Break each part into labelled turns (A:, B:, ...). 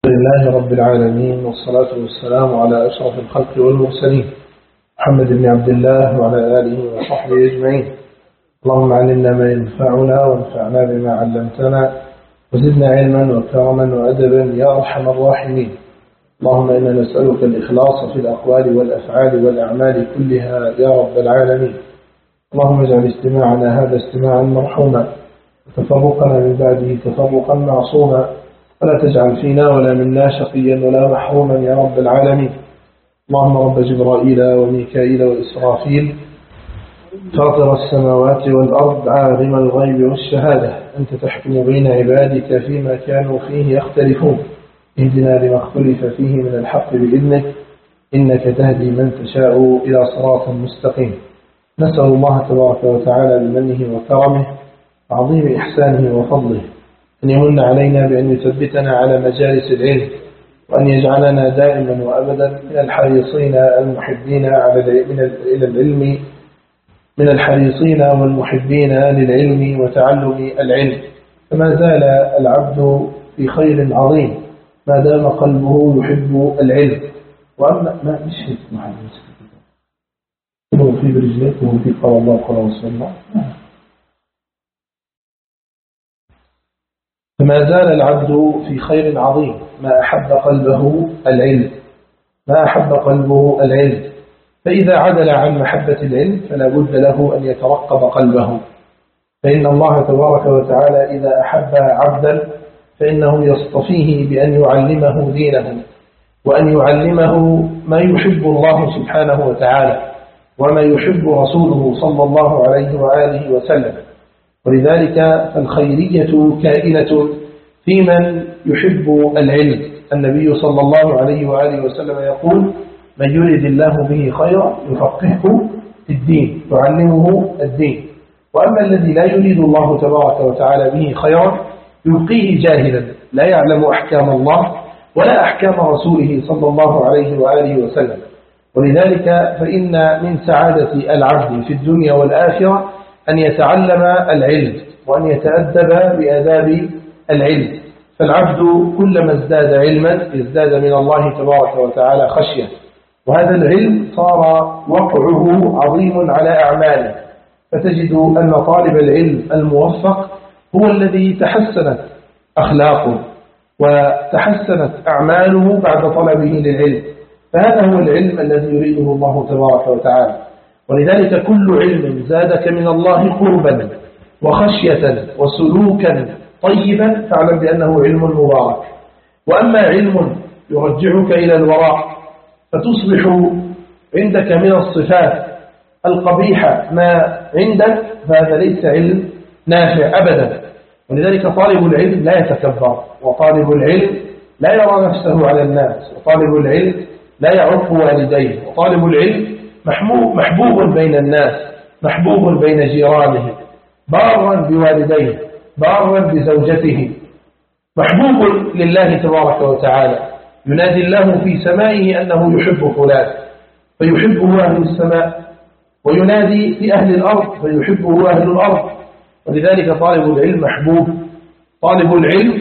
A: لله رب العالمين، والصلاة والسلام على أشرف الخلق والمرسلين محمد بن عبد الله وعلى آله وصحبه أجمعين. اللهم علمنا ما ينفعنا وانفعنا بما علمتنا وزدنا علما وكرما وأدبا يا أرحم الراحمين. اللهم إنا نسألك الإخلاص في الأقوال والأفعال والأعمال كلها يا رب العالمين. اللهم اجعل استماعنا هذا استماعا مرحوما وتفرقنا من بعده تفرقا معصوما، ولا تجعل فينا ولا منا شقيا ولا محروما يا رب العالمين. اللهم رب جبرائيل وميكائيل وإسرافيل فاطر السماوات والأرض عالم الغيب والشهادة، أنت تحكم بين عبادك فيما كانوا فيه يختلفون، اهدنا لما اختلف فيه من الحق بإذنك، إنك تهدي من تشاء إلى صراط مستقيم. نسأل الله تبارك وتعالى بمنه وكرمه وعظيم إحسانه وفضله أن يمن علينا بأن يثبتنا على مجالس العلم، وأن يجعلنا دائما وأبدا من الحريصين المحبين إلى العلم، من الحريصين والمحبين للعلم وتعلم العلم. فما زال العبد في خير عظيم ما دام قلبه يحب العلم. وأما ما مش محمد هو في برجليك وهو في قال الله قال رسول الله. فما زال العبد في خير عظيم ما أحب قلبه العلم، ما أحب قلبه العلم. فإذا عدل عن محبة العلم فلا بد له أن يترقب قلبه، فإن الله تبارك وتعالى إذا أحب عبدا فإنه يصطفيه بأن يعلمه دينه، وأن يعلمه ما يحب الله سبحانه وتعالى وما يحب رسوله صلى الله عليه وآله وسلم. ولذلك فالخيرية كائنة في من يحب العلم. النبي صلى الله عليه وآله وسلم يقول: من يريد الله به خيرا يفقهه في الدين، يعلمه الدين. وأما الذي لا يريد الله تبارك وتعالى به خيرا يبقيه جاهلا لا يعلم أحكام الله ولا أحكام رسوله صلى الله عليه وآله وسلم. ولذلك فإن من سعادة العبد في الدنيا والآخرة أن يتعلم العلم وأن يتأدب بآداب العلم. فالعبد كلما ازداد علما يزداد من الله تبارك وتعالى خشية، وهذا العلم صار وقعه عظيم على أعماله. فتجد أن طالب العلم الموفق هو الذي تحسنت أخلاقه وتحسنت أعماله بعد طلبه للعلم، فهذا هو العلم الذي يريده الله تبارك وتعالى. ولذلك كل علم زادك من الله قربا وخشية وسلوكا طيبا فاعلم بأنه علم مبارك. وأما علم يرجعك إلى الوراء فتصبح عندك من الصفات القبيحة ما عندك، فهذا ليس علم نافع أبدا. ولذلك طالب العلم لا يتكبر، وطالب العلم لا يرى نفسه على الناس، وطالب العلم لا يعق والديه، وطالب العلم محبوب بين الناس، محبوب بين جيرانه، بارا بوالديه، بارا بزوجته، محبوب لله تبارك وتعالى. ينادي الله في سمائه أنه يحب فلان فيحبه أهل السماء، وينادي في أهل الأرض فيحبه أهل الأرض. ولذلك طالب العلم محبوب. طالب العلم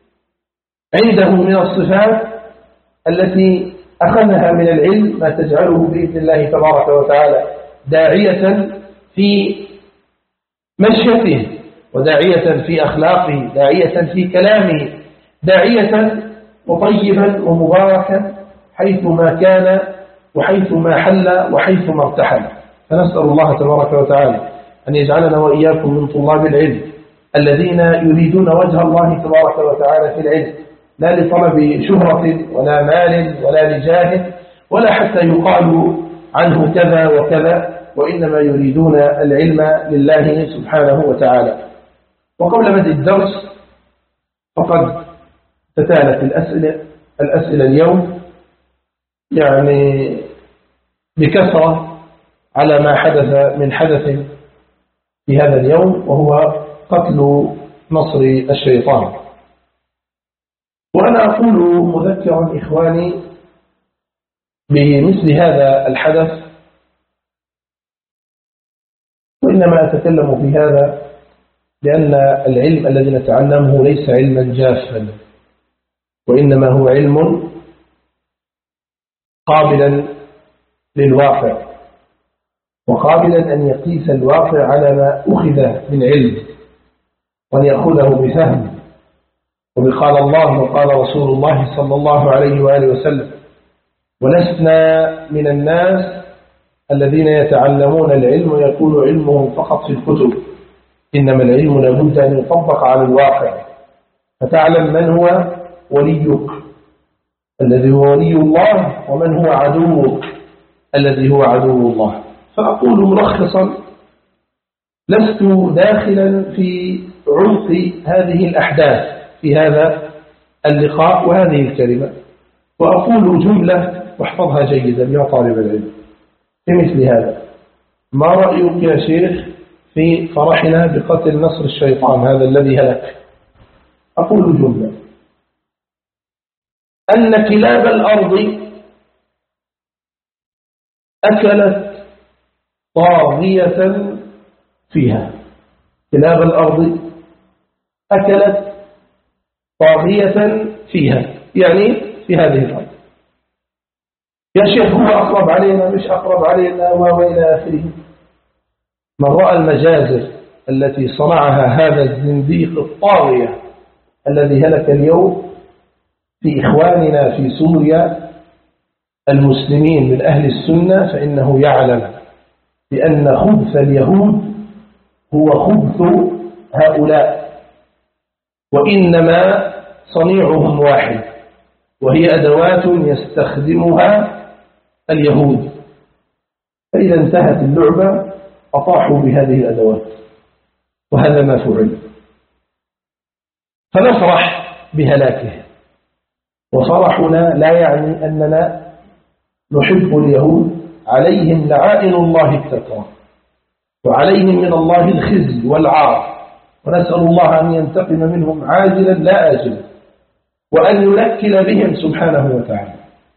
A: عنده من الصفات التي أخذها من العلم ما تجعله بإذن الله تبارك وتعالى داعية في مشيته، وداعية في أخلاقه، داعية في كلامه، داعية وطيبا ومباركا حيثما كان وحيثما حل وحيثما ارتحل. فنسأل الله تبارك وتعالى أن يجعلنا وإياكم من طلاب العلم الذين يريدون وجه الله تبارك وتعالى في العلم، لا لطلب شهرة ولا مال ولا لجاه ولا حتى يقال عنه كذا وكذا، وإنما يريدون العلم لله سبحانه وتعالى. وقبل بدء الدرس فقد تتالت الأسئلة اليوم يعني بكثرة على ما حدث من حدث في هذا اليوم، وهو قتل نصر الشيطان. وأنا أقول مذكرا إخواني بمثل هذا الحدث، وإنما أتكلم في هذا لأن العلم الذي نتعلمه ليس علما جافا، وإنما هو علم قابلا للواقع، وقابلا أن يقيس الواقع على ما أخذ من علم، وأن يأخذه بفهم. وبقال الله وقال رسول الله صلى الله عليه وآله وسلم: ولسنا من الناس الذين يتعلمون العلم ويكون علمهم فقط في الكتب، إنما العلم لابد أن يطبق على الواقع، فتعلم من هو وليك الذي هو ولي الله، ومن هو عدوك الذي هو عدو الله. فأقول ملخصا: لست داخلا في عمق هذه الأحداث في هذا اللقاء وهذه الكلمة، وأقول جملة واحفظها جيدا يا طالب العلم في مثل هذا: ما رأيك يا شيخ في فرحنا بقتل نصر الشيطان هذا الذي هلك؟ أقول جملة: أن كلاب الأرض أكلت طاغية فيها. كلاب الأرض أكلت طاغية فيها، يعني في هذه الأرض. يا شيخ هو أقرب علينا مش أقرب علينا وإلى آخره. من رأى المجازر التي صنعها هذا الزنديق الطاغية الذي هلك اليوم في إخواننا في سوريا المسلمين من أهل السنة، فإنه يعلم بأن خبث اليهود هو خبث هؤلاء، وإنما صنيعهم واحد، وهي أدوات يستخدمها اليهود، فإذا انتهت اللعبة أطاحوا بهذه الأدوات، وهذا ما فعل. فنفرح بهلاكه، وفرحنا لا يعني أننا نحب اليهود، عليهم لعائن الله التكرى، وعليهم من الله الخزي والعار، ونسأل الله أن ينتقم منهم عاجلا لا آجلا، وأن ينكل بهم سبحانه وتعالى.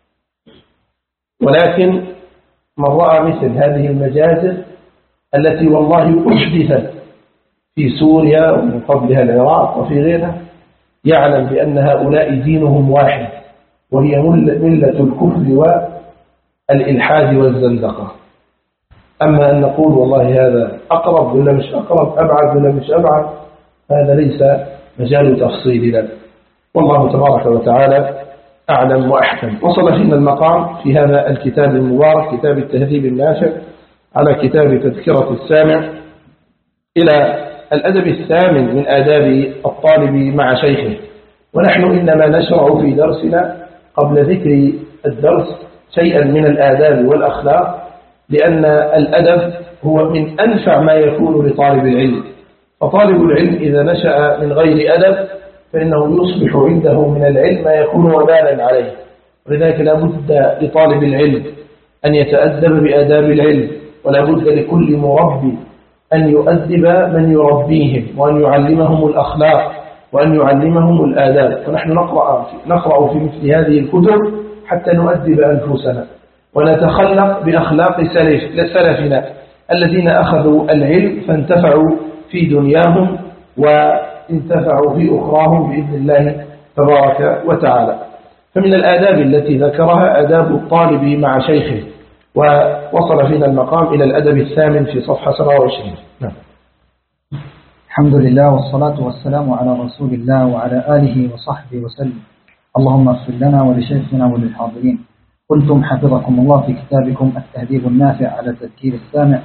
A: ولكن من رأى مثل هذه المجازر التي والله أحدثت في سوريا ومن قبلها العراق وفي غيرها، يعلم بأن هؤلاء دينهم واحد، وهي ملة الكفر والإلحاد والزندقة. أما أن نقول والله هذا أقرب ولا مش أقرب، أبعد ولا مش أبعد، هذا ليس مجال تفصيلنا، والله تبارك وتعالى أعلم وأحكم. وصل فينا المقام في هذا الكتاب المبارك، كتاب التهذيب النافع، على كتاب تذكرة السامع، إلى الأدب الثامن من آداب الطالب مع شيخه. ونحن إنما نشرع في درسنا قبل ذكر الدرس شيئا من الآداب والأخلاق، لأن الأدب هو من أنفع ما يكون لطالب العلم. فطالب العلم إذا نشأ من غير أدب فإنه يصبح عنده من العلم ما يكون وبالا عليه. ولذلك لا بد لطالب العلم أن يتأدب بآداب العلم، ولا بد لكل مربي أن يؤدب من يربيهم، وأن يعلمهم الأخلاق، وأن يعلمهم الآداب. ونحن نقرأ في مثل هذه الكتب حتى نؤدب أنفسنا ونتخلق بأخلاق سلفنا الذين أخذوا العلم فانتفعوا في دنياهم وانتفعوا في أخراهم بإذن الله تبارك وتعالى. فمن الآداب التي ذكرها آداب الطالب مع شيخه، ووصل فينا المقام إلى الأدب الثامن في صفحة 27. نعم.
B: الحمد لله والصلاة والسلام على رسول الله وعلى آله وصحبه وسلم. اللهم اغفر لنا ولشيخنا وللحاضرين. قلتم حفظكم الله في كتابكم التهذيب النافع على تذكير السامع،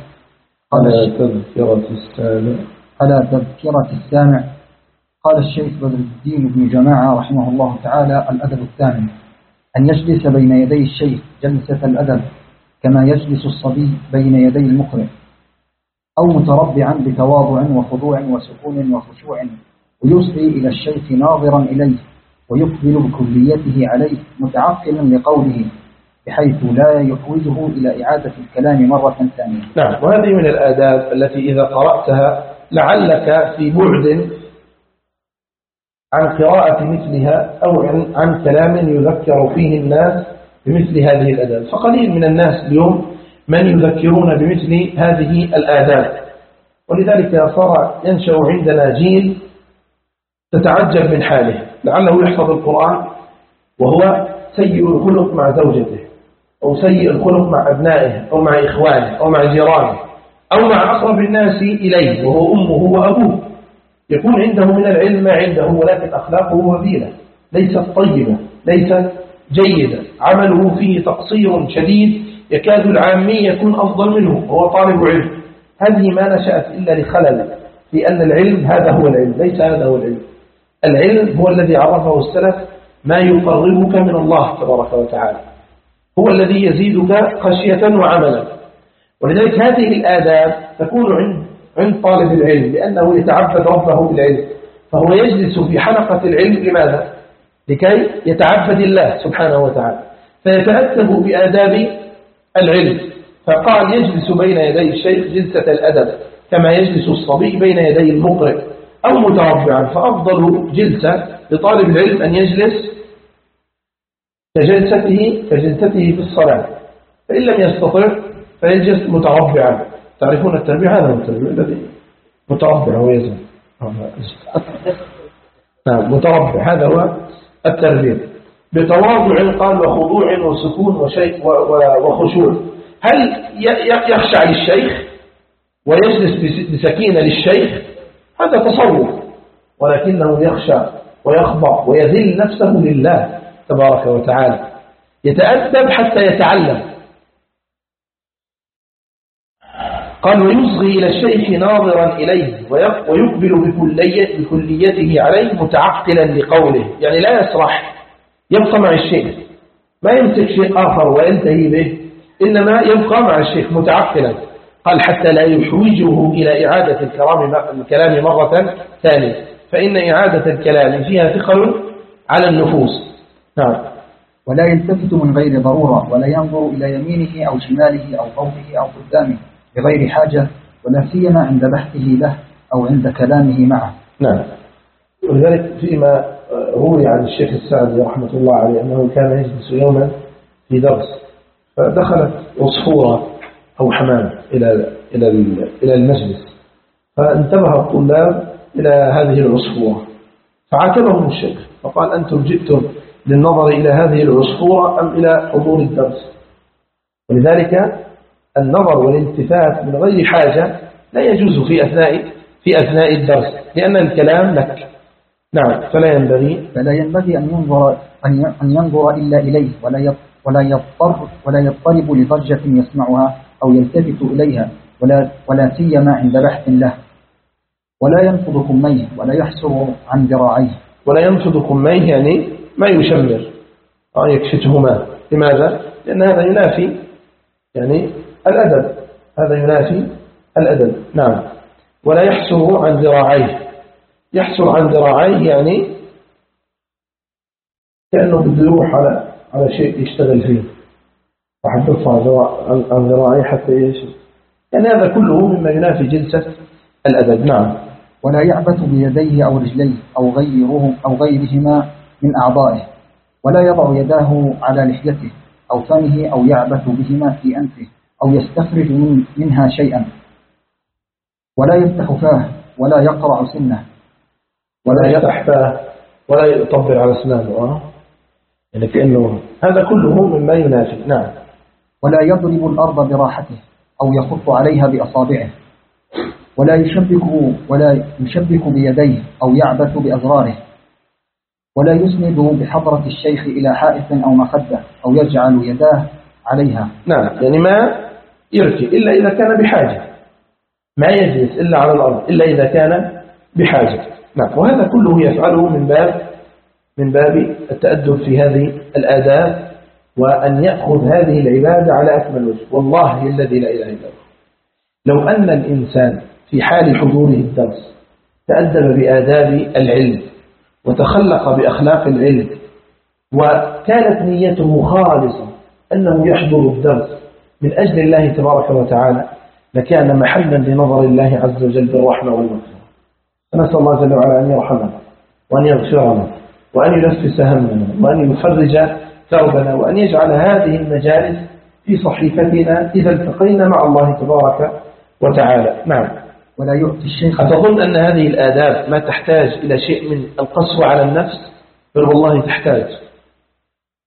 B: على تذكرة السامع. قال الشيخ بدر الدين بن جماعة رحمه الله تعالى: الأدب الثامن أن يجلس بين يدي الشيخ جلسة الأدب كما يجلس الصبي بين يدي المقرئ، أو متربعا بتواضع وخضوع وسكون وخشوع، ويصغي إلى الشيخ ناظرا إليه، ويقبل بكليته عليه متعقلا لقوله، بحيث لا يحوجه إلى إعادة الكلام مرة ثانية.
A: نعم. وهذه من الآداب التي إذا قرأتها لعلك في بعد عن قراءة مثلها أو عن كلام يذكر فيه الناس بمثل هذه الآداب. فقليل من الناس اليوم من يذكرون بمثل هذه الآداب، ولذلك صار ينشأ عندنا جيل تتعجب من حاله، لعله يحفظ القرآن وهو سيء الخلق مع زوجته، أو سيء الخلق مع أبنائه أو مع إخوانه أو مع جيرانه أو مع أقرب الناس إليه وهو أمه وأبوه، يكون عنده من العلم ما عنده ولكن أخلاقه وبيلة، ليست طيبة، ليست جيدة، عمله فيه تقصير شديد، يكاد العامي يكون أفضل منه وهو طالب علم. هذه ما نشأت إلا لخلل في أن العلم هذا هو العلم، ليس هذا هو العلم. العلم هو الذي عرفه السلف ما يقربك من الله تبارك وتعالى، هو الذي يزيدك خشية وعملا. ولذلك هذه الآداب تكون عند طالب العلم لأنه يتعبد ربه بالعلم، فهو يجلس في حلقة العلم لماذا؟ لكي يتعبد الله سبحانه وتعالى، فيتأدب بآداب العلم. فقال يجلس بين يدي الشيخ جلسة الأدب كما يجلس الصبي بين يدي المقرئ أو متربعا. فأفضل جلسة لطالب العلم أن يجلس كجلسته في الصلاة، فإن لم يستطع فيجلس متربعا. تعرفون التربيع؟ هذا هو التربيع الذي متربع ويزن. نعم متربع، هذا هو التربيع بتواضع قال وخضوع وسكون وخشوع. هل يخشع للشيخ ويجلس بسكينة للشيخ؟ هذا تصور، ولكنه يخشع ويخضع ويذل نفسه لله تبارك وتعالى، يتأدب حتى يتعلم. قال ويصغي إلى الشيخ ناظرا إليه ويقبل بكليته عليه متعقلا لقوله، يعني لا يسرح، يبقى مع الشيخ، ما يمسك شيء آخر وينتهي به، إنما يبقى مع الشيخ متعقلا. قال حتى لا يحوجه إلى إعادة الكلام مرة ثانية، فإن إعادة الكلام فيها ثقل على النفوس. نعم.
B: ولا يلتفت من غير ضرورة، ولا ينظر إلى يمينه أو شماله أو فوقه أو قدامه بغير حاجة، ولا سيما عند بحثه له أو عند كلامه معه.
A: نعم. ولذلك فيما روي عن الشيخ السعدي رحمة الله عليه أنه كان يجلس يوما في درس، فدخلت عصفورة أو حمام إلى المجلس، فانتبه الطلاب إلى هذه العصفورة، فعاتبهم الشيخ فقال أنتم جئتم للنظر إلى هذه العصفورة أم إلى حضور الدرس؟ ولذلك النظر والالتفات من غير حاجة لا يجوز في أثناء الدرس، لأن الكلام لك. نعم. فلا ينبغي
B: أن ينظر إلا إليه، ولا يضطرب لضجة يسمعها أو يلتفت إليها، ولا سيما عند بحث له. ولا ينفض كميه ولا يحسر عن ذراعيه.
A: ولا ينفض كميه يعني ما يشمر يكشتهما. لماذا؟ لأن هذا ينافي يعني الأدب، هذا ينافي الأدب. نعم. ولا يحسر عن ذراعيه. يحسر عن ذراعيه يعني كأنه بده يروح على شيء يشتغل فيه، راح يرفع عن ذراعيه حتى يشتغل، يعني هذا كله مما ينافي جلسة الأدب. نعم.
B: ولا يعبث بيديه أو رجليه أو غيرهما من أعضائه، ولا يضع يداه على لحيته أو فمه أو يعبث بهما في أنفه أو يستخرج منها شيئا، ولا يفتح فاه ولا يقرع سنه،
A: ولا يفتح فاه ولا يطبر على سنانه، يعني كأنه هذا كله مما ينافي. نعم.
B: ولا يضرب الأرض براحته أو يخط عليها بأصابعه، ولا يشبك بيديه أو يعبث بأزراره، ولا يسند بحضرة الشيخ إلى حائط أو مخدة أو يجعل يداه عليها.
A: نعم. يعني ما يركي إلا إذا كان بحاجة، ما يجلس إلا على الأرض إلا إذا كان بحاجة. نعم. وهذا كله يفعله من باب التأدب في هذه الآداب، وأن يأخذ هذه العبادة على أكمل وجه. والله الذي لا إله إلا هو، لو أن الإنسان في حال حضوره الدرس تأدب بآداب العلم وتخلق بأخلاق العلم، وكانت نيته خالصة أنه يحضر الدرس من أجل الله تبارك وتعالى، لكان محلا لنظر الله عز وجل بالرحمة والمغفرة. فنسأل الله جل وعلا أن يرحمنا وأن يغفرنا وأن ينفس همنا وأن يفرج كربنا، وأن يجعل هذه المجالس في صحيفتنا إذا التقينا مع الله تبارك وتعالى. نعم.
B: ولا يؤتي الشيخ.
A: أتظن أن هذه الآداب ما تحتاج إلى شيء من القسوة على النفس؟ بل والله تحتاج،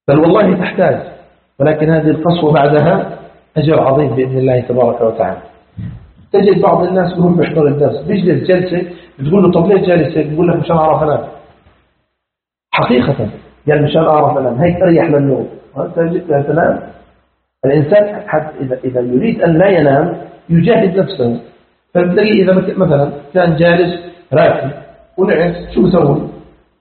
A: بل والله تحتاج، ولكن هذه القسوة بعدها أجر عظيم بإذن الله تبارك وتعالى. تجد بعض الناس بيروح بيحضر الدرس، بيجلس جلسة بتقول له طب ليه جالس؟ بيقول لك مشان أعرف أنام. حقيقة قال مشان أعرف أنام، هيك أريح للنوم. وأنت جئت تنام. الإنسان إذا يريد أن لا ينام يجاهد نفسه. فتلاقي إذا مثلا كان جالس راكب ونعس شو بسوي؟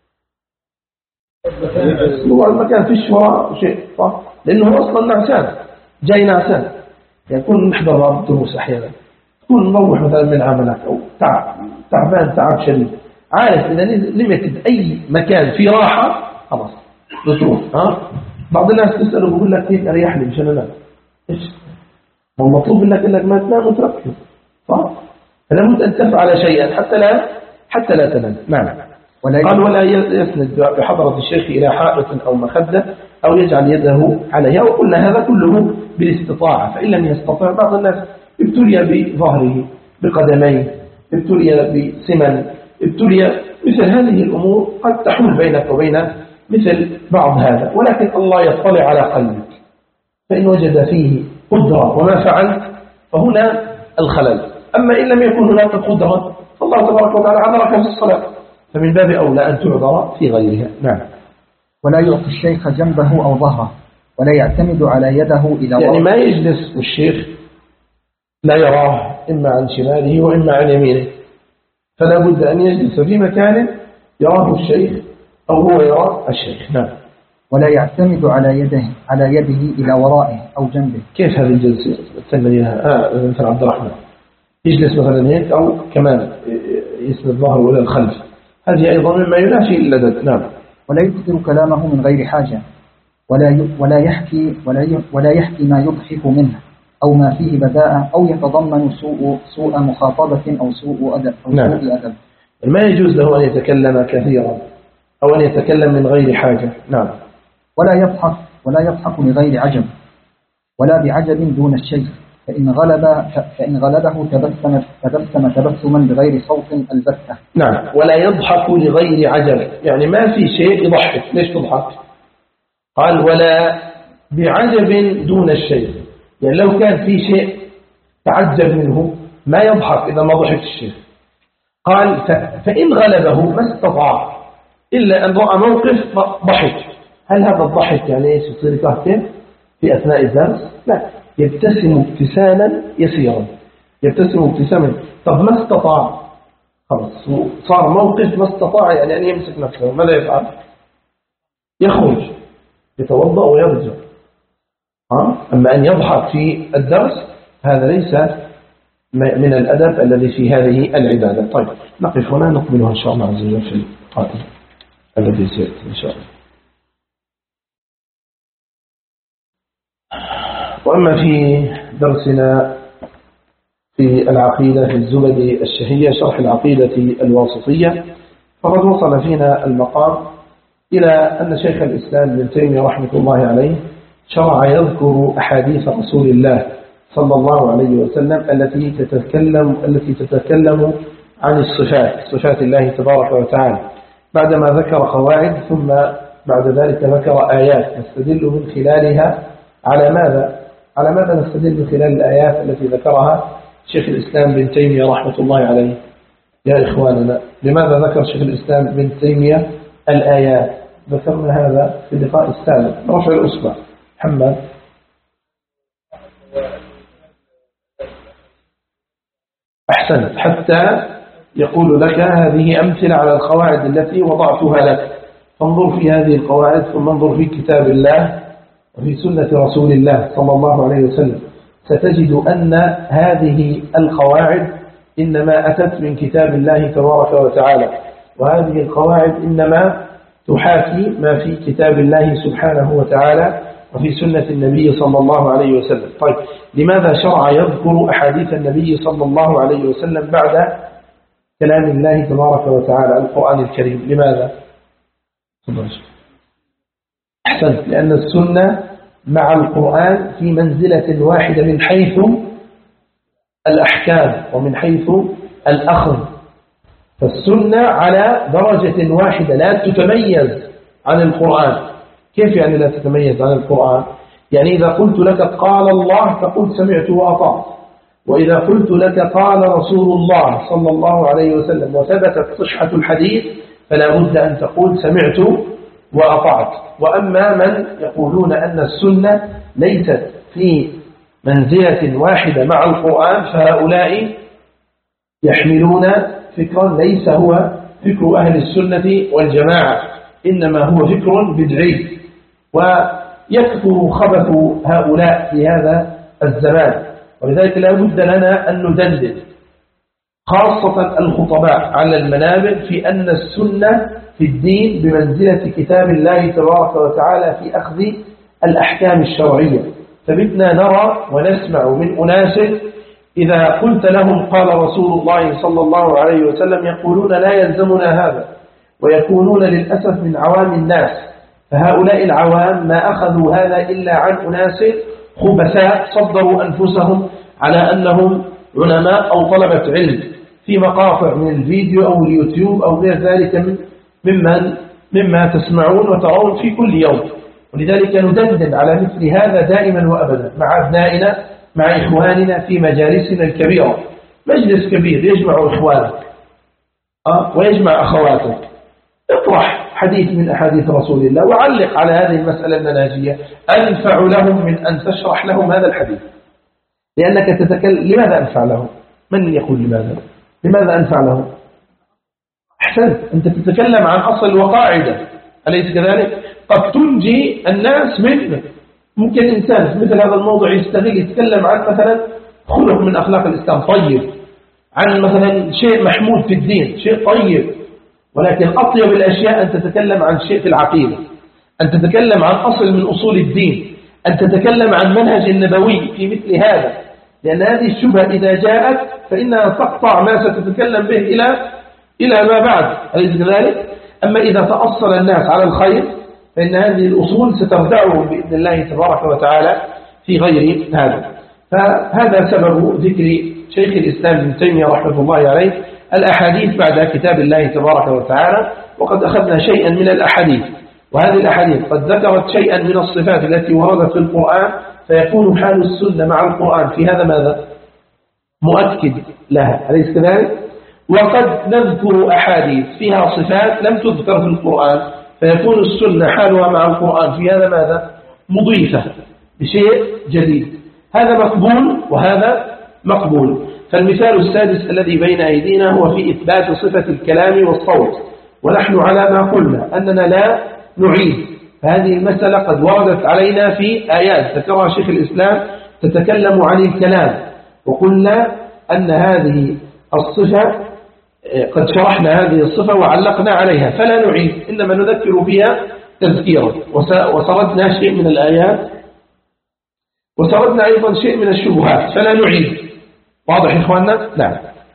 A: هو المكان فيش وراء شيء، صح؟ لأنه أصلا نعسان، جاي نعسان. يعني يكون نحضر بعض الدروس أحيانا، تكون نروح مثلا من عملك أو تعبان تعب شديد، عارف إذا لمت أي مكان في راحة خلاص بتروح. بعض الناس تسأله بيقول لك كيف أريح لي مشان أنام؟ إيش؟ المطلوب منك إنك ما تنام وتركز، صح؟ فلابد أن تفعل شيئا حتى لا تنام. نعم. قال ولا يسند بحضرة الشيخ إلى حائط أو مخدة أو يجعل يده عليها، وقلنا هذا كله بالاستطاعة. فإن لم يستطع، بعض الناس ابتلي بظهره بقدميه، ابتلي بسمن، ابتلي مثل هذه الأمور قد تحول بينك وبين مثل بعض هذا، ولكن الله يطلع على قلبك، فإن وجد فيه قدرة وما فعل فهنا الخلل. أما إن لم يكن هناك قدرة فالله تبارك وتعالى عذرك في الصلاة، فمن باب أولى أن تعذر في غيرها. نعم.
B: ولا يعطي الشيخ جنبه أو ظهره، ولا يعتمد على يده إلى
A: يعني ما يجلس والشيخ لا يراه إما عن شماله وإما عن يمينه، فلا بد أن يجلس في مكان يراه الشيخ أو هو يرى الشيخ. نعم.
B: ولا يعتمد على يده إلى ورائه أو جنبه.
A: كيف هذه الجلسة التنمية؟ مثل عبد الرحمن يجلس مثلا هيك، أو كمان يسند ظهره إلى الخلف، هذه أيضا مما ينافي اللدد. نعم.
B: ولا يكثر كلامه من غير حاجة، ولا يحكي ما يضحك منه أو ما فيه بداءة أو يتضمن سوء مخاطبة أو سوء أدب.
A: نعم. ما يجوز له أن يتكلم كثيرا أو أن يتكلم من غير حاجة. نعم.
B: ولا يضحك لغير عجب ولا بعجب دون الشيخ، فإن غلبه تبسم تبسما بغير صوت البتة.
A: نعم. ولا يضحك لغير عجب، يعني ما في شيء يضحك، ليش تضحك؟ قال ولا بعجب دون الشيخ، يعني لو كان في شيء تعجب منه ما يضحك إذا ما ضحك الشيخ. قال فإن غلبه ما استطاع إلا أن رأى موقف ضحك. هل هذا الضحك يعني يصير كهتين في أثناء الدرس؟ لا، يبتسم ابتساما يسيرا، يبتسم ابتساما. طب ما استطاع، خلاص صار موقف ما استطاع يعني أن يمسك نفسه، ماذا يفعل؟ يخرج يتوضأ ويرجع. أما أن يضحك في الدرس هذا ليس من الأدب الذي في هذه العبادة. طيب نقف هنا، نقبلها إن شاء الله عز وجل في القادم الذي سيأتي إن شاء الله. وأما في درسنا في العقيدة في الزبد الشهية شرح العقيدة الواسطية، فقد وصل فينا المقام إلى أن شيخ الإسلام ابن تيمية رحمة الله عليه شرع يذكر أحاديث رسول الله صلى الله عليه وسلم التي تتكلم عن صفات الله تبارك وتعالى، بعدما ذكر قواعد ثم بعد ذلك ذكر آيات نستدل من خلالها على ماذا؟ على ماذا نستدل من خلال الآيات التي ذكرها شيخ الإسلام ابن تيمية رحمة الله عليه؟ يا إخواننا، لماذا ذكر شيخ الإسلام ابن تيمية الآيات؟ ذكرنا هذا في اللقاء السابق. رفع الأصبع محمد. أحسنت، حتى يقول لك هذه أمثلة على القواعد التي وضعتها لك، فانظر في هذه القواعد ثم انظر في كتاب الله وفي سنة رسول الله صلى الله عليه وسلم، ستجد أن هذه القواعد إنما أتت من كتاب الله تبارك وتعالى، وهذه القواعد إنما تحاكي ما في كتاب الله سبحانه وتعالى وفي سنة النبي صلى الله عليه وسلم. طيب لماذا شرع يذكر أحاديث النبي صلى الله عليه وسلم بعد كلام الله تبارك وتعالى القرآن الكريم؟ لماذا؟ أحسنت، لأن السنة مع القرآن في منزلة واحدة من حيث الأحكام ومن حيث الأخذ، فالسنة على درجة واحدة لا تتميز عن القرآن، كيف يعني لا تتميز عن القرآن؟ يعني إذا قلت لك قال الله تقول سمعت وأطعت، وإذا قلت لك قال رسول الله صلى الله عليه وسلم وثبتت صحة الحديث فلا بد أن تقول سمعت وأطعت. وأما من يقولون أن السنة ليست في منزلة واحدة مع القرآن فهؤلاء يحملون فكرا ليس هو فكر أهل السنة والجماعة، إنما هو فكر بدعي، ويكثر خبث هؤلاء في هذا الزمان. ولذلك لا بد لنا أن ندندن خاصة الخطباء على المنابر في أن السنة في الدين بمنزلة كتاب الله تبارك وتعالى في أخذ الأحكام الشرعية. فبدنا نرى ونسمع من أناس إذا قلت لهم قال رسول الله صلى الله عليه وسلم يقولون لا يلزمنا هذا، ويكونون للأسف من عوام الناس. فهؤلاء العوام ما أخذوا هذا إلا عن أناس خبثاء صدروا أنفسهم على أنهم علماء أو طلبة علم في مقاطع من الفيديو أو اليوتيوب أو غير ذلك مما تسمعون وترون في كل يوم. ولذلك ندندن على مثل هذا دائما وأبدا مع أبنائنا مع إخواننا في مجالسنا الكبيرة. مجلس كبير يجمع إخوانك ويجمع أخواتك، اطرح حديث من أحاديث رسول الله وعلق على هذه المسألة المنهجية، أنفع لهم من أن تشرح لهم هذا الحديث. لأنك تتكلم لماذا أنفع لهم؟ من يقول لماذا أنفع لهم؟ أحسنت، أنت تتكلم عن أصل وقاعدة، أليس كذلك؟ قد تنجي الناس منك. ممكن إنسان في مثل هذا الموضوع يستغل يتكلم عن مثلا خلق من أخلاق الإسلام طيب، عن مثلا شيء محمود في الدين، شيء طيب، ولكن أطيب الأشياء أن تتكلم عن شيء في العقيدة، أن تتكلم عن أصل من أصول الدين، أن تتكلم عن منهج النبوي في مثل هذا. لأن هذه الشبهة إذا جاءت فإنها تقطع ما ستتكلم به إلى ما بعد، أليس كذلك؟ أما إذا تأصل الناس على الخير فإن هذه الأصول ستردعهم بإذن الله تبارك وتعالى في غير هذا. فهذا سبب ذكر شيخ الإسلام ابن تيمية رحمه الله عليه الأحاديث بعد كتاب الله تبارك وتعالى. وقد أخذنا شيئا من الأحاديث، وهذه الأحاديث قد ذكرت شيئا من الصفات التي وردت في القرآن، فيكون حال السنة مع القرآن في هذا ماذا؟ مؤكد لها، أليس كذلك؟ وقد نذكر أحاديث فيها صفات لم تذكر في القرآن، فيكون السنة حالها مع القرآن في هذا ماذا؟ مضيفة بشيء جديد. هذا مقبول وهذا مقبول. فالمثال السادس الذي بين أيدينا هو في إثبات صفة الكلام والصوت، ونحن على ما قلنا أننا لا نعيد. فهذه المسألة قد وردت علينا في آيات ذكرها شيخ الإسلام تتكلم عن الكلام، وقلنا أن هذه الصفة قد شرحنا هذه الصفة وعلقنا عليها فلا نعيد، إنما نذكر بها تذكيرا. وسردنا شيء من الآيات وسردنا أيضا شيء من الشبهات فلا نعيد. واضح يا إخواننا؟ نعم.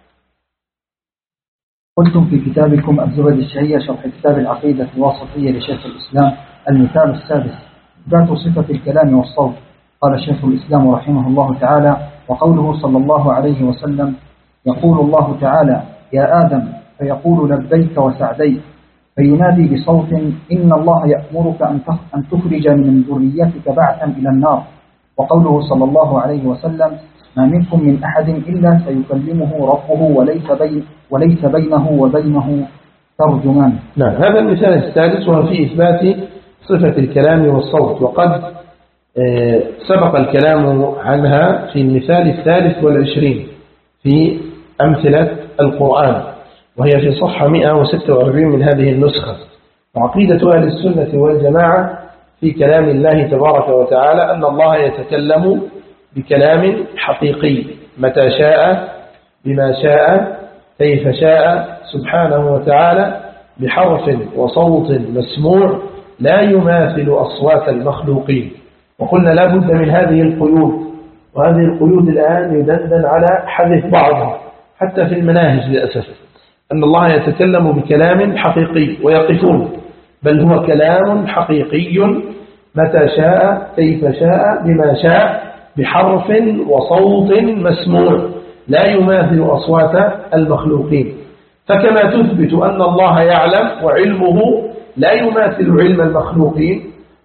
B: قلتم في كتابكم الزبد الشهية شرح كتاب العقيدة الواسطية لشيخ الإسلام المثال السادس إثبات صفة الكلام والصوت. قال شيخ الإسلام رحمه الله تعالى: وقوله صلى الله عليه وسلم: يقول الله تعالى: يا آدم، فيقول لبيك وسعديك، فينادي بصوت: إن الله يأمرك أن تخرج من ذريتك بعثا إلى النار. وقوله صلى الله عليه وسلم: ما منكم من أحد إلا سيكلمه ربه وليس بينه وبينه ترجمان.
A: نعم، هذا المثال السادس وهو في إثبات صفة الكلام والصوت، وقد سبق الكلام عنها في المثال الثالث والعشرين في أمثلة القرآن، وهي في صفحة 146 من هذه النسخة. وعقيدة أهل السنة والجماعة في كلام الله تبارك وتعالى أن الله يتكلم بكلام حقيقي متى شاء بما شاء كيف شاء سبحانه وتعالى، بحرف وصوت مسموع لا يماثل أصوات المخلوقين. وقلنا لا بد من هذه القيود، وهذه القيود الآن يدندن على حذف بعضها حتى في المناهج للأسف، أن الله يتكلم بكلام حقيقي ويقفون، بل هو كلام حقيقي متى شاء كيف شاء بما شاء بحرف وصوت مسموع لا يماثل أصوات المخلوقين. فكما تثبت أن الله يعلم وعلمه لا يماثل علم المخلوقين،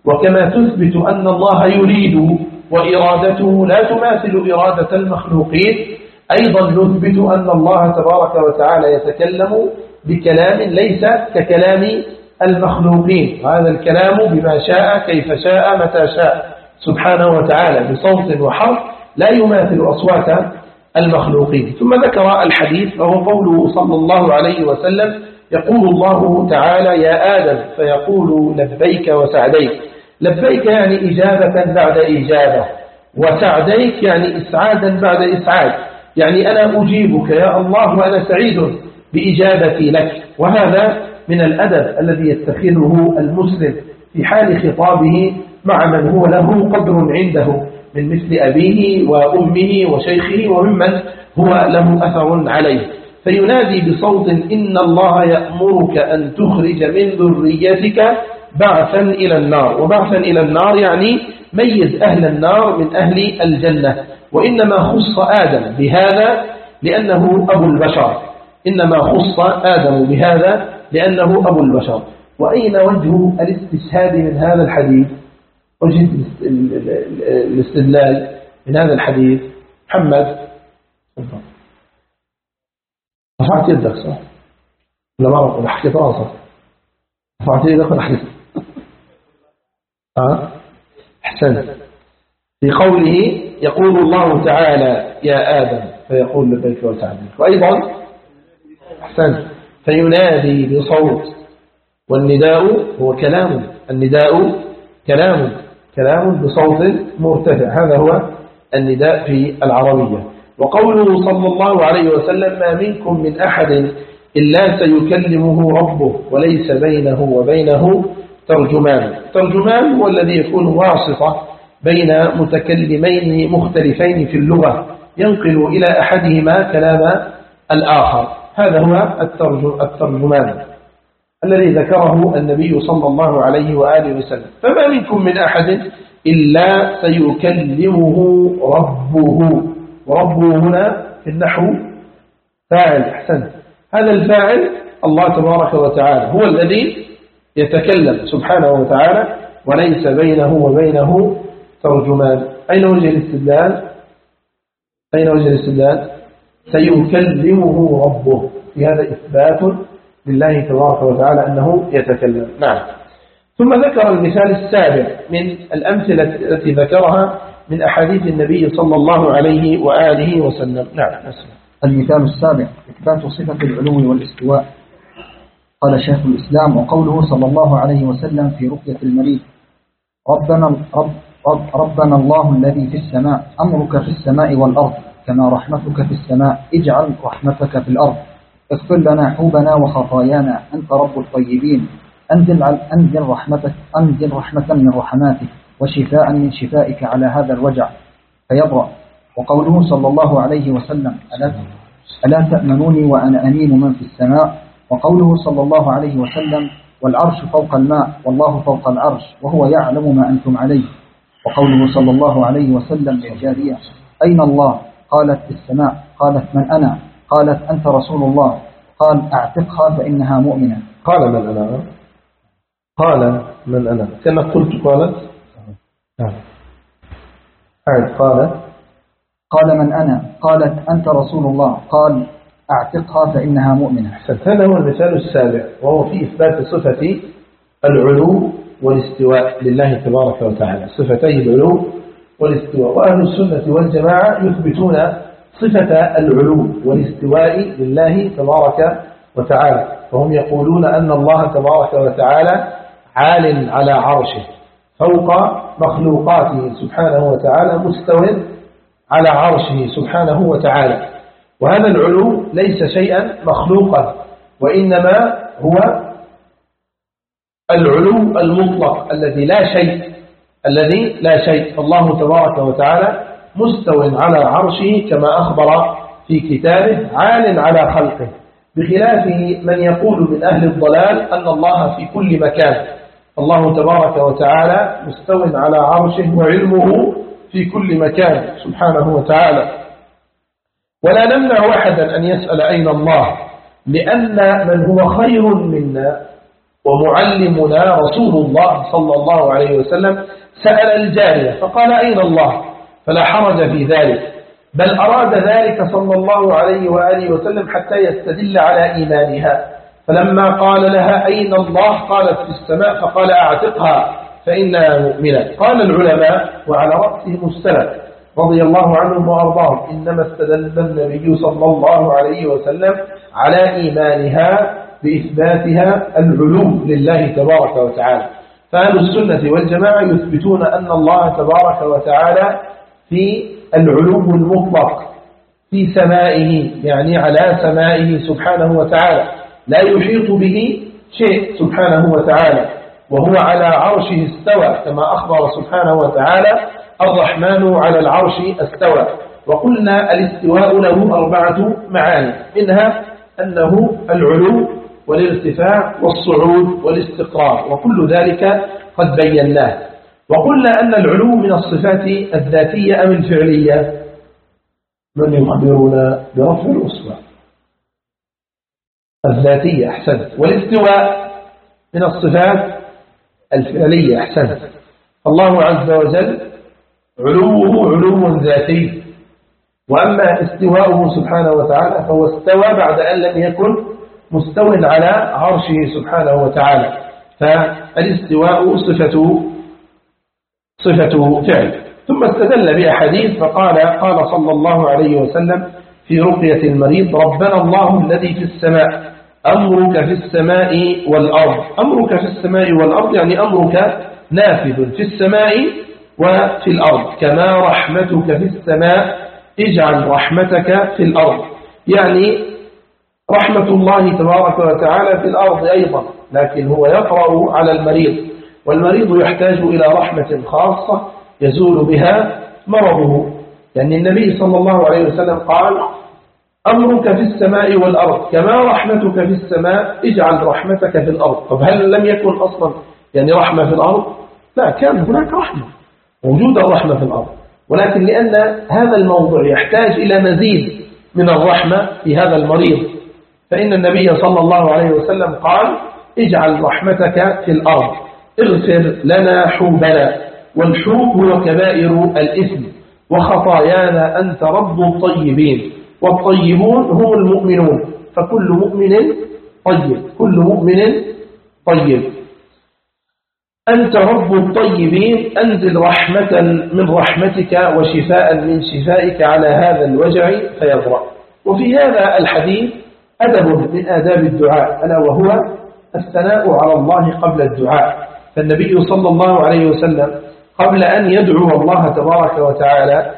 A: وكما تثبت أن الله يريد وإرادته لا تماثل إرادة المخلوقين، أيضا نثبت أن الله تبارك وتعالى يتكلم بكلام ليس ككلام المخلوقين، وهذا الكلام بما شاء كيف شاء متى شاء سبحانه وتعالى بصوت وحرف لا يماثل أصوات المخلوقين. ثم ذكر الحديث وهو قوله صلى الله عليه وسلم: يقول الله تعالى: يا آدم، فيقول لبيك وسعديك. لبيك يعني إجابة بعد إجابة، وسعديك يعني إسعادا بعد إسعاد، يعني أنا أجيبك يا الله وأنا سعيد بإجابتي لك. وهذا من الأدب الذي يتخذه المسلم في حال خطابه مع من هو له قدر عنده من مثل أبيه وأمه وشيخه وممن هو له أثر عليه، فينادي بصوت: إن الله يأمرك أن تخرج من ذريتك بعثا إلى النار. وبعثا إلى النار يعني ميز أهل النار من أهل الجنة. وإنما خص آدم بهذا لأنه أبو البشر، إنما خص آدم بهذا لأنه أبو البشر. وأين وجه الاستشهاد من هذا الحديث؟ وجه الاستدلال من هذا الحديث؟ محمد رفعت يدك صح؟ ولا ما ولا حكيت راسك؟ رفعت يدك ولا حكيت؟ أحسنت. في قوله يقول الله تعالى: يا آدم، فيقول لبيك وسعديك. وأيضا أحسنت، فينادي بصوت، والنداء هو كلام، النداء كلام بصوت مرتفع، هذا هو النداء في العربية. وقوله صلى الله عليه وسلم: ما منكم من أحد إلا سيكلمه ربه وليس بينه وبينه ترجمان. ترجمان هو الذي يكون واسطة بين متكلمين مختلفين في اللغة، ينقل إلى أحدهما كلام الآخر، هذا هو الترجمان الذي ذكره النبي صلى الله عليه وآله وسلم. فما منكم من أحد إلا سيكلمه ربه. وربه هنا في النحو فاعل. أحسن، هذا الفاعل الله تبارك وتعالى هو الذي يتكلم سبحانه وتعالى وليس بينه وبينه ترجمان. أين وجه الاستدلال؟ سيكلمه ربه، في هذا إثبات لله تبارك وتعالى أنه يتكلم. نعم. ثم ذكر المثال السابع من الأمثلة التي ذكرها من أحاديث النبي صلى الله عليه وآله وسلم. نعم.
B: المثال السابع إثبات صفة العلو والاستواء. قال شيخ الإسلام: وقوله صلى الله عليه وسلم في رقية المريض: ربنا الله الذي في السماء، أمرك في السماء والأرض كما رحمتك في السماء، اجعل رحمتك في الأرض، اغفر لنا حوبنا وخطايانا، أنت رب الطيبين، أنزل رحمة من رحماتك وشفاء من شفائك على هذا الوجع فيبرأ. وقوله صلى الله عليه وسلم: ألا تأمنوني وأنا أمين من في السماء. وقوله صلى الله عليه وسلم: والعرش فوق الماء والله فوق العرش وهو يعلم ما أنتم عليه. وقوله صلى الله عليه وسلم للجارية: أين الله؟ قالت في السماء. قالت: من أنا؟ قالت: أنت رسول الله. قال: أعتقها فإنها مؤمنة.
A: قال: من أنا؟ كما قلت قالت.
B: قال: من أنا؟ قالت: أنت رسول الله. قال: أعتقها فإنها مؤمنة.
A: هذا هو المثال السابع، وهو في إثبات صفة العلو والاستواء لله تبارك وتعالى، صفتي العلو والاستواء. وأهل السنة والجماعة يثبتون صفة العلو والاستواء لله تبارك وتعالى، فهم يقولون أن الله تبارك وتعالى عال على عرشه فوق مخلوقاته سبحانه وتعالى، مستوٍ على عرشه سبحانه وتعالى. وهذا العلو ليس شيئا مخلوقا، وإنما هو العلو المطلق الذي لا شيء. الله تبارك وتعالى مستو على عرشه كما أخبر في كتابه، عال على خلقه، بخلاف من يقول من أهل الضلال أن الله في كل مكان. الله تبارك وتعالى مستو على عرشه وعلمه في كل مكان سبحانه وتعالى. ولا نمنع أحدا أن يسأل أين الله، لأن من هو خير منا ومعلمنا رسول الله صلى الله عليه وسلم سأل الجارية فقال أين الله؟ فلا حرج في ذلك، بل أراد ذلك صلى الله عليه وآله وسلم حتى يستدل على إيمانها. فلما قال لها أين الله؟ قالت في السماء، فقال أعتقها فإنها مؤمنة. قال العلماء وعلى رأسهم السلف رضي الله عنهم وأرضاهم إنما استدل النبي صلى الله عليه وسلم على إيمانها بإثباتها العلو لله تبارك وتعالى. فأهل السنة والجماعة يثبتون أن الله تبارك وتعالى في العلو المطلق في سمائه، يعني على سمائه سبحانه وتعالى، لا يحيط به شيء سبحانه وتعالى، وهو على عرشه استوى كما أخبر سبحانه وتعالى الرحمن على العرش استوى. وقلنا الاستواء له 4 معاني، منها أنه العلو والارتفاع والصعود والاستقرار، وكل ذلك قد بيناه. وقلنا أن العلو من الصفات الذاتية أم الفعلية؟ من يخبرنا برفع الأصبع؟ الذاتية، أحسنت. والاستواء من الصفات الفعلية، أحسنت. الله عز وجل علوه علو ذاتي، وأما استواؤه سبحانه وتعالى فهو استوى بعد أن لم يكن مستو على عرشه سبحانه وتعالى، فالاستواء صفة فعل. ثم استدل بأحاديث فقال قال صلى الله عليه وسلم في رقية المريض ربنا الله الذي في السماء أمرك في السماء والأرض. أمرك في السماء والأرض يعني أمرك نافذ في السماء وفي الأرض، كما رحمتك في السماء اجعل رحمتك في الأرض. يعني رحمة الله تبارك وتعالى في الأرض أيضا، لكن هو يقرأ على المريض، والمريض يحتاج إلى رحمة خاصة يزول بها مرضه. يعني النبي صلى الله عليه وسلم قال أمرك في السماء والأرض كما رحمتك في السماء اجعل رحمتك في الأرض. طب هل لم يكن أصلا يعني رحمة في الأرض؟ لا، كان هناك رحمة، وجود الرحمة في الأرض، ولكن لأن هذا الموضوع يحتاج إلى مزيد من الرحمة في هذا المريض، فإن النبي صلى الله عليه وسلم قال اجعل رحمتك في الأرض، اغفر لنا حوبنا، والحوب هو كبائر الإثم، وخطايانا أنت رب الطيبين، والطيبون هم المؤمنون، فكل مؤمن طيب، كل مؤمن طيب. أنت رب الطيبين أنزل رحمة من رحمتك وشفاء من شفائك على هذا الوجع فيبرأ. وفي هذا الحديث أدب من آداب الدعاء، ألا وهو الثناء على الله قبل الدعاء. فالنبي صلى الله عليه وسلم قبل أن يدعو الله تبارك وتعالى